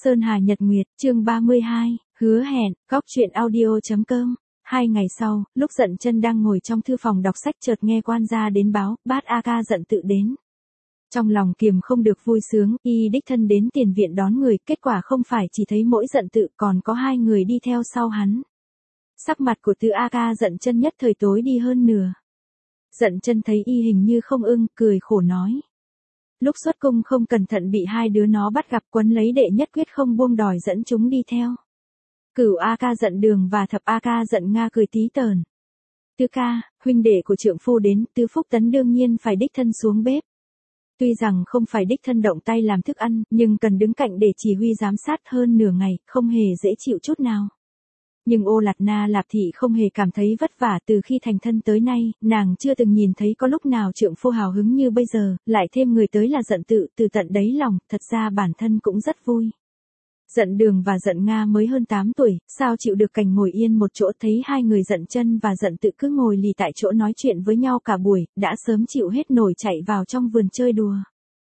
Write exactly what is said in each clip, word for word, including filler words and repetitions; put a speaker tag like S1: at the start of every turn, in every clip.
S1: Sơn Hà Nhật Nguyệt, chương ba mươi hai, hứa hẹn, góc truyện audio.com. Hai ngày sau, lúc Dận Chân đang ngồi trong thư phòng đọc sách chợt nghe quan gia đến báo, Bát A Ca Dận Tự đến. Trong lòng kiềm không được vui sướng, y đích thân đến tiền viện đón người, kết quả không phải chỉ thấy mỗi Dận Tự còn có hai người đi theo sau hắn. Sắc mặt của Tứ A Ca Dận Chân nhất thời tối đi hơn nửa. Dận Chân thấy y hình như không ưng, cười khổ nói. Lúc xuất cung không cẩn thận bị hai đứa nó bắt gặp, quấn lấy đệ nhất quyết không buông đòi dẫn chúng đi theo. Cửu A Ca Dận Đường và Thập A Ca Dận Nga cười tí tởn. Tứ ca, huynh đệ của trượng phu đến, Tứ Phúc Tấn đương nhiên phải đích thân xuống bếp. Tuy rằng không phải đích thân động tay làm thức ăn, nhưng cần đứng cạnh để chỉ huy giám sát hơn nửa ngày, không hề dễ chịu chút nào. Nhưng Ô Lạt Na Lạp Thị không hề cảm thấy vất vả, từ khi thành thân tới nay, nàng chưa từng nhìn thấy có lúc nào trượng phu hào hứng như bây giờ, lại thêm người tới là Dận Tự, từ tận đáy lòng, thật ra bản thân cũng rất vui. Dận Đường và Dận Nga mới hơn tám tuổi, sao chịu được cảnh ngồi yên một chỗ, thấy hai người Dận Chân và Dận Tự cứ ngồi lì tại chỗ nói chuyện với nhau cả buổi, đã sớm chịu hết nổi chạy vào trong vườn chơi đùa.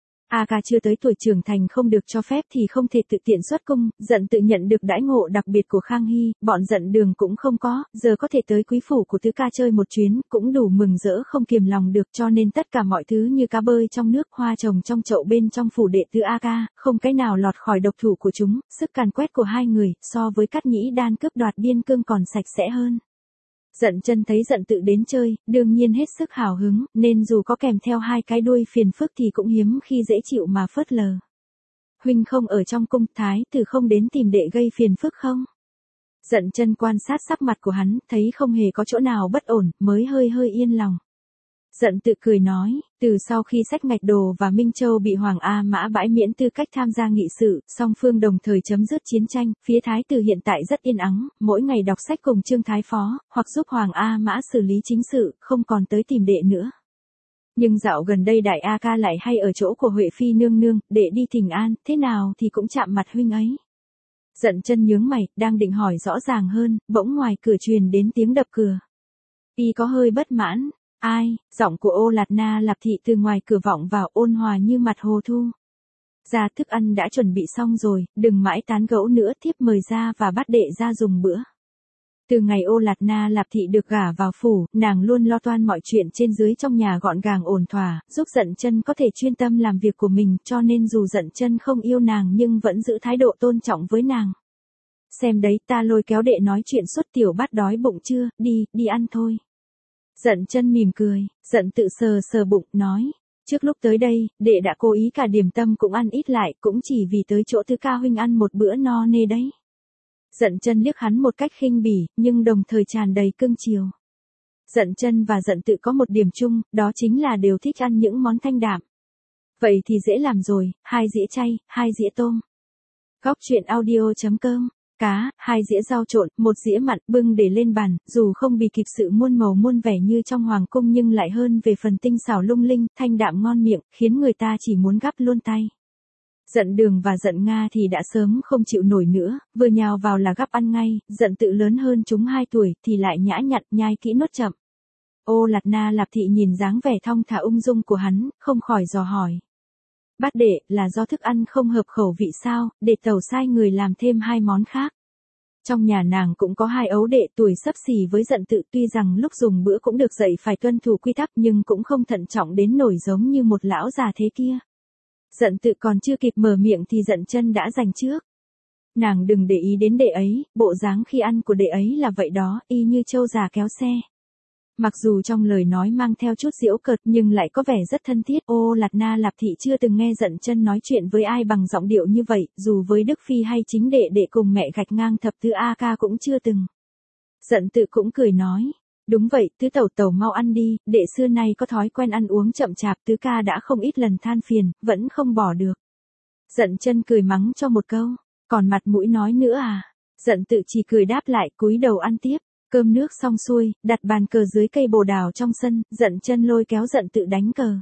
S1: A Ca chưa tới tuổi trưởng thành không được cho phép thì không thể tự tiện xuất cung, Dận Tự nhận được đãi ngộ đặc biệt của Khang Hy, bọn Dận Đường cũng không có, giờ có thể tới quý phủ của Tứ ca chơi một chuyến, cũng đủ mừng rỡ không kiềm lòng được, cho nên tất cả mọi thứ như cá bơi trong nước, hoa trồng trong chậu bên trong phủ đệ Tứ A Ca, không cái nào lọt khỏi độc thủ của chúng, sức càn quét của hai người, so với Cát Nhĩ Đan cướp đoạt biên cương còn sạch sẽ hơn. Dận Chân thấy Dận Tự đến chơi, đương nhiên hết sức hào hứng, nên dù có kèm theo hai cái đuôi phiền phức thì cũng hiếm khi dễ chịu mà phớt lờ. Huynh không ở trong cung, Thái tử không đến tìm đệ gây phiền phức không? Dận Chân quan sát sắc mặt của hắn, thấy không hề có chỗ nào bất ổn, mới hơi hơi yên lòng. Dận Tự cười nói, từ sau khi Sách Ngạch Đồ và Minh Châu bị Hoàng A Mã bãi miễn tư cách tham gia nghị sự, song phương đồng thời chấm dứt chiến tranh, phía Thái tử hiện tại rất yên ắng, mỗi ngày đọc sách cùng Trương Thái Phó, hoặc giúp Hoàng A Mã xử lý chính sự, không còn tới tìm đệ nữa. Nhưng dạo gần đây Đại A Ca lại hay ở chỗ của Huệ Phi nương nương, đệ đi thỉnh an, thế nào thì cũng chạm mặt huynh ấy. Dận Chân nhướng mày, đang định hỏi rõ ràng hơn, bỗng ngoài cửa truyền đến tiếng đập cửa. Y có hơi bất mãn. Ai, giọng của Ô Lạt Na Lạp Thị từ ngoài cửa vọng vào, ôn hòa như mặt hồ thu. Ra, thức ăn đã chuẩn bị xong rồi, đừng mãi tán gẫu nữa, thiếp mời ra và bắt đệ ra dùng bữa. Từ ngày Ô Lạt Na Lạp Thị được gả vào phủ, nàng luôn lo toan mọi chuyện trên dưới trong nhà gọn gàng ổn thỏa, giúp Dận Chân có thể chuyên tâm làm việc của mình, cho nên dù Dận Chân không yêu nàng nhưng vẫn giữ thái độ tôn trọng với nàng. Xem đấy, ta lôi kéo đệ nói chuyện suốt, tiểu bát đói bụng chưa, đi, đi ăn thôi. Dận Chân mỉm cười, Dận Tự sờ sờ bụng, nói, trước lúc tới đây, đệ đã cố ý cả điểm tâm cũng ăn ít lại, cũng chỉ vì tới chỗ Tứ ca huynh ăn một bữa no nê đấy. Dận Chân liếc hắn một cách khinh bỉ, nhưng đồng thời tràn đầy cưng chiều. Dận Chân và Dận Tự có một điểm chung, đó chính là đều thích ăn những món thanh đạm. Vậy thì dễ làm rồi, hai dĩa chay, hai dĩa tôm. Góc truyện audio.com. Cá, hai dĩa rau trộn, một dĩa mặn, bưng để lên bàn, dù không bị kịp sự muôn màu muôn vẻ như trong hoàng cung nhưng lại hơn về phần tinh xảo lung linh, thanh đạm ngon miệng, khiến người ta chỉ muốn gắp luôn tay. Dận Đường và Dận Nga thì đã sớm không chịu nổi nữa, vừa nhào vào là gắp ăn ngay, Dận Tự lớn hơn chúng hai tuổi thì lại nhã nhặn, nhai kỹ nuốt chậm. Ô Lạt Na Lạp Thị nhìn dáng vẻ thong thả ung dung của hắn, không khỏi dò hỏi. Bát đệ, là do thức ăn không hợp khẩu vị sao, để tẩu sai người làm thêm hai món khác. Trong nhà nàng cũng có hai ấu đệ tuổi xấp xỉ với Dận Tự, tuy rằng lúc dùng bữa cũng được dạy phải tuân thủ quy tắc nhưng cũng không thận trọng đến nổi giống như một lão già thế kia. Dận Tự còn chưa kịp mở miệng thì Dận Chân đã giành trước. Nàng đừng để ý đến đệ ấy, bộ dáng khi ăn của đệ ấy là vậy đó, y như trâu già kéo xe. Mặc dù trong lời nói mang theo chút giễu cợt nhưng lại có vẻ rất thân thiết. Ô Lạt Na Lạp Thị chưa từng nghe Dận Chân nói chuyện với ai bằng giọng điệu như vậy, dù với Đức Phi hay chính đệ đệ cùng mẹ gạch ngang thập tứ A Ca cũng chưa từng. Dận Tự cũng cười nói, đúng vậy, tứ tẩu tẩu mau ăn đi, đệ xưa nay có thói quen ăn uống chậm chạp, tứ ca đã không ít lần than phiền, vẫn không bỏ được. Dận Chân cười mắng cho một câu, còn mặt mũi nói nữa à? Dận Tự chỉ cười đáp lại, cúi đầu ăn tiếp. Cơm nước xong xuôi, đặt bàn cờ dưới cây bồ đào trong sân, Dận Chân lôi kéo Dận Tự đánh cờ.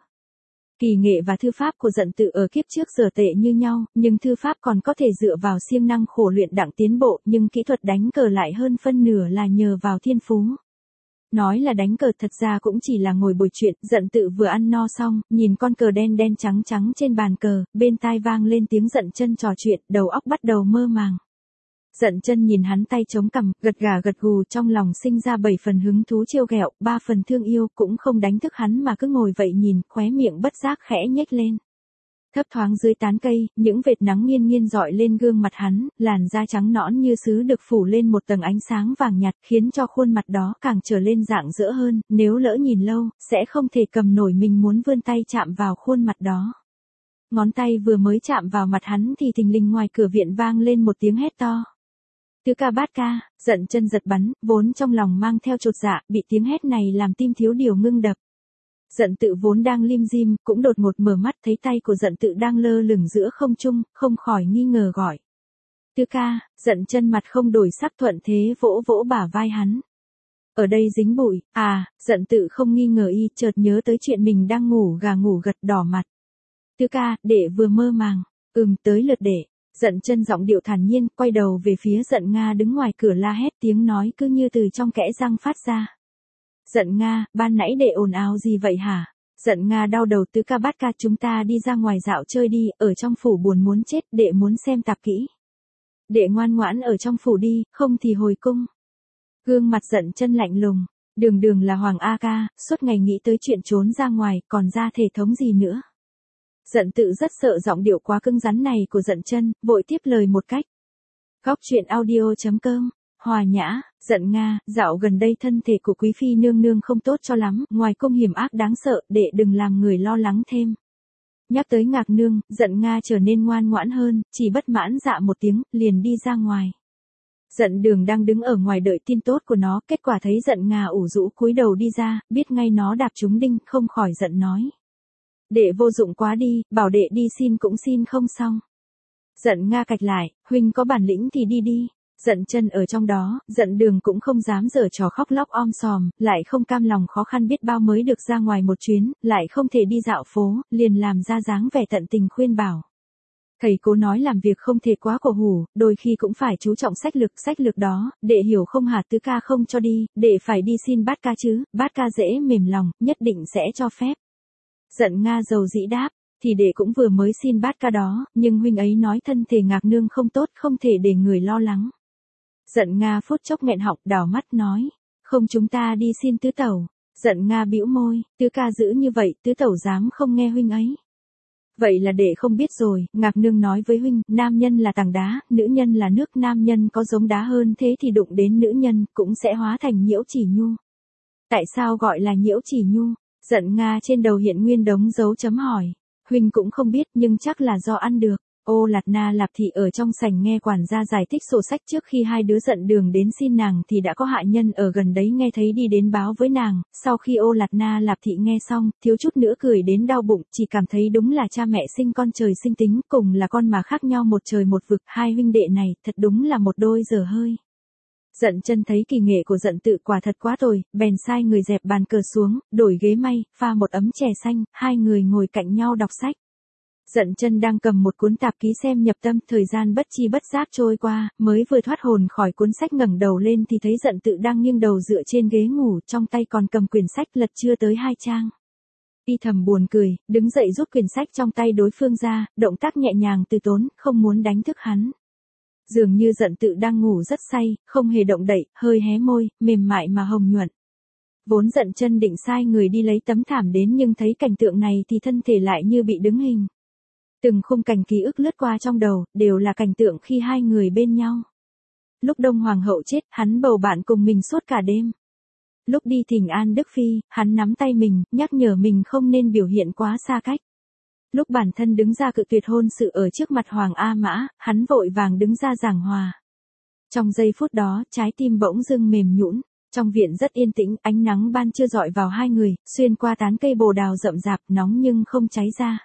S1: Kỳ nghệ và thư pháp của Dận Tự ở kiếp trước giờ tệ như nhau, nhưng thư pháp còn có thể dựa vào siêng năng khổ luyện đặng tiến bộ, nhưng kỹ thuật đánh cờ lại hơn phân nửa là nhờ vào thiên phú. Nói là đánh cờ thật ra cũng chỉ là ngồi bồi chuyện, Dận Tự vừa ăn no xong, nhìn con cờ đen đen trắng trắng trên bàn cờ, bên tai vang lên tiếng Dận Chân trò chuyện, đầu óc bắt đầu mơ màng. Dận Chân nhìn hắn tay chống cằm, gật gà gật gù, trong lòng sinh ra bảy phần hứng thú trêu ghẹo, ba phần thương yêu, cũng không đánh thức hắn mà cứ ngồi vậy nhìn, khóe miệng bất giác khẽ nhếch lên. Thấp thoáng dưới tán cây, những vệt nắng nghiêng nghiêng rọi lên gương mặt hắn, làn da trắng nõn như sứ được phủ lên một tầng ánh sáng vàng nhạt, khiến cho khuôn mặt đó càng trở lên rạng rỡ hơn, nếu lỡ nhìn lâu, sẽ không thể cầm nổi mình muốn vươn tay chạm vào khuôn mặt đó. Ngón tay vừa mới chạm vào mặt hắn thì thình lình ngoài cửa viện vang lên một tiếng hét to. Tứ ca bát ca, Dận Chân giật bắn, vốn trong lòng mang theo chột dạ, bị tiếng hét này làm tim thiếu điều ngưng đập. Dận Tự vốn đang lim dim, cũng đột ngột mở mắt thấy tay của Dận Tự đang lơ lửng giữa không trung, không khỏi nghi ngờ gọi. Tứ ca, Dận Chân mặt không đổi sắc thuận thế vỗ vỗ bả vai hắn. Ở đây dính bụi, à, Dận Tự không nghi ngờ y, chợt nhớ tới chuyện mình đang ngủ gà ngủ gật đỏ mặt. Tứ ca, đệ vừa mơ màng, ừm tới lượt đệ. Dận Chân giọng điệu thản nhiên, quay đầu về phía Dận Nga đứng ngoài cửa la hét, tiếng nói cứ như từ trong kẽ răng phát ra. Dận Nga, ban nãy đệ ồn ào gì vậy hả? Dận Nga đau đầu. Tứ ca bát ca, chúng ta đi ra ngoài dạo chơi đi, ở trong phủ buồn muốn chết, đệ muốn xem tạp kỹ. Đệ ngoan ngoãn ở trong phủ đi, không thì hồi cung. Gương mặt Dận Chân lạnh lùng, đường đường là Hoàng A Ca, suốt ngày nghĩ tới chuyện trốn ra ngoài, còn ra thể thống gì nữa. Dận Tự rất sợ giọng điệu quá cứng rắn này của Dận Chân, vội tiếp lời một cách. Góc truyện audio chấm com, Hòa Nhã, Dận Nga, dạo gần đây thân thể của quý phi nương nương không tốt cho lắm, ngoài công hiểm ác đáng sợ, đệ đừng làm người lo lắng thêm. Nhắc tới Ngạc nương, Dận Nga trở nên ngoan ngoãn hơn, chỉ bất mãn dạ một tiếng, liền đi ra ngoài. Dận Đường đang đứng ở ngoài đợi tin tốt của nó, kết quả thấy Dận Nga ủ rũ cúi đầu đi ra, biết ngay nó đạp trúng đinh, không khỏi giận nói. Đệ vô dụng quá đi, bảo đệ đi xin cũng xin không xong. Dận Nga cạch lại, huynh có bản lĩnh thì đi đi. Dận Chân ở trong đó, Dận Đường cũng không dám giở trò khóc lóc om sòm, lại không cam lòng khó khăn biết bao mới được ra ngoài một chuyến, lại không thể đi dạo phố, liền làm ra dáng vẻ tận tình khuyên bảo. Thầy cố nói làm việc không thể quá cổ hủ, đôi khi cũng phải chú trọng sách lược, sách lược đó, đệ hiểu không hả? Tứ ca không cho đi, đệ phải đi xin bát ca chứ, bát ca dễ mềm lòng, nhất định sẽ cho phép. Dận Nga dầu dĩ đáp, thì đệ cũng vừa mới xin bát ca đó, nhưng huynh ấy nói thân thể Ngạc nương không tốt, không thể để người lo lắng. Dận Nga phút chốc nghẹn họng, đảo mắt nói, không chúng ta đi xin tứ tẩu. Dận Nga bĩu môi, tứ ca giữ như vậy, tứ tẩu dám không nghe huynh ấy. Vậy là đệ không biết rồi, Ngạc nương nói với huynh, nam nhân là tảng đá, nữ nhân là nước, nam nhân có giống đá hơn thế thì đụng đến nữ nhân, cũng sẽ hóa thành nhiễu chỉ nhu. Tại sao gọi là nhiễu chỉ nhu? Dận Nga trên đầu hiện nguyên đống dấu chấm hỏi. Huynh cũng không biết, nhưng chắc là do ăn được. Ô Lạt Na Lạp Thị ở trong sảnh nghe quản gia giải thích sổ sách trước khi hai đứa Dận Đường đến xin nàng thì đã có hạ nhân ở gần đấy nghe thấy đi đến báo với nàng, sau khi Ô Lạt Na Lạp Thị nghe xong, thiếu chút nữa cười đến đau bụng, chỉ cảm thấy đúng là cha mẹ sinh con trời sinh tính, cùng là con mà khác nhau một trời một vực, hai huynh đệ này, thật đúng là một đôi dở hơi. Dận Chân thấy kỳ nghệ của Dận Tự quả thật quá tồi, bèn sai người dẹp bàn cờ xuống, đổi ghế may, pha một ấm chè xanh, hai người ngồi cạnh nhau đọc sách. Dận Chân đang cầm một cuốn tạp ký xem nhập tâm, thời gian bất chi bất giác trôi qua, mới vừa thoát hồn khỏi cuốn sách ngẩng đầu lên thì thấy Dận Tự đang nghiêng đầu dựa trên ghế ngủ, trong tay còn cầm quyển sách lật chưa tới hai trang. Y thầm buồn cười, đứng dậy rút quyển sách trong tay đối phương ra, động tác nhẹ nhàng từ tốn, không muốn đánh thức hắn. Dường như Dận Tự đang ngủ rất say, không hề động đậy, hơi hé môi, mềm mại mà hồng nhuận. Vốn Dận Chân định sai người đi lấy tấm thảm đến nhưng thấy cảnh tượng này thì thân thể lại như bị đứng hình. Từng khung cảnh ký ức lướt qua trong đầu, đều là cảnh tượng khi hai người bên nhau. Lúc Đông Hoàng hậu chết, hắn bầu bạn cùng mình suốt cả đêm. Lúc đi thỉnh an Đức Phi, hắn nắm tay mình, nhắc nhở mình không nên biểu hiện quá xa cách. Lúc bản thân đứng ra cự tuyệt hôn sự ở trước mặt Hoàng A Mã, hắn vội vàng đứng ra giảng hòa. Trong giây phút đó, trái tim bỗng dưng mềm nhũn. Trong viện rất yên tĩnh, ánh nắng ban trưa rọi vào hai người, xuyên qua tán cây bồ đào rậm rạp, nóng nhưng không cháy ra.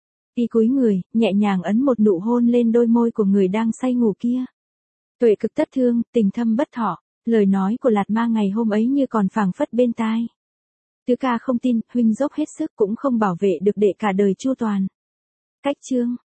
S1: Y cúi người, nhẹ nhàng ấn một nụ hôn lên đôi môi của người đang say ngủ kia. Tuệ cực tất thương, tình thâm bất thọ, lời nói của Lạt Ma ngày hôm ấy như còn phảng phất bên tai. Tứ ca không tin, huynh dốc hết sức cũng không bảo vệ được đệ cả đời chu toàn. Cách chương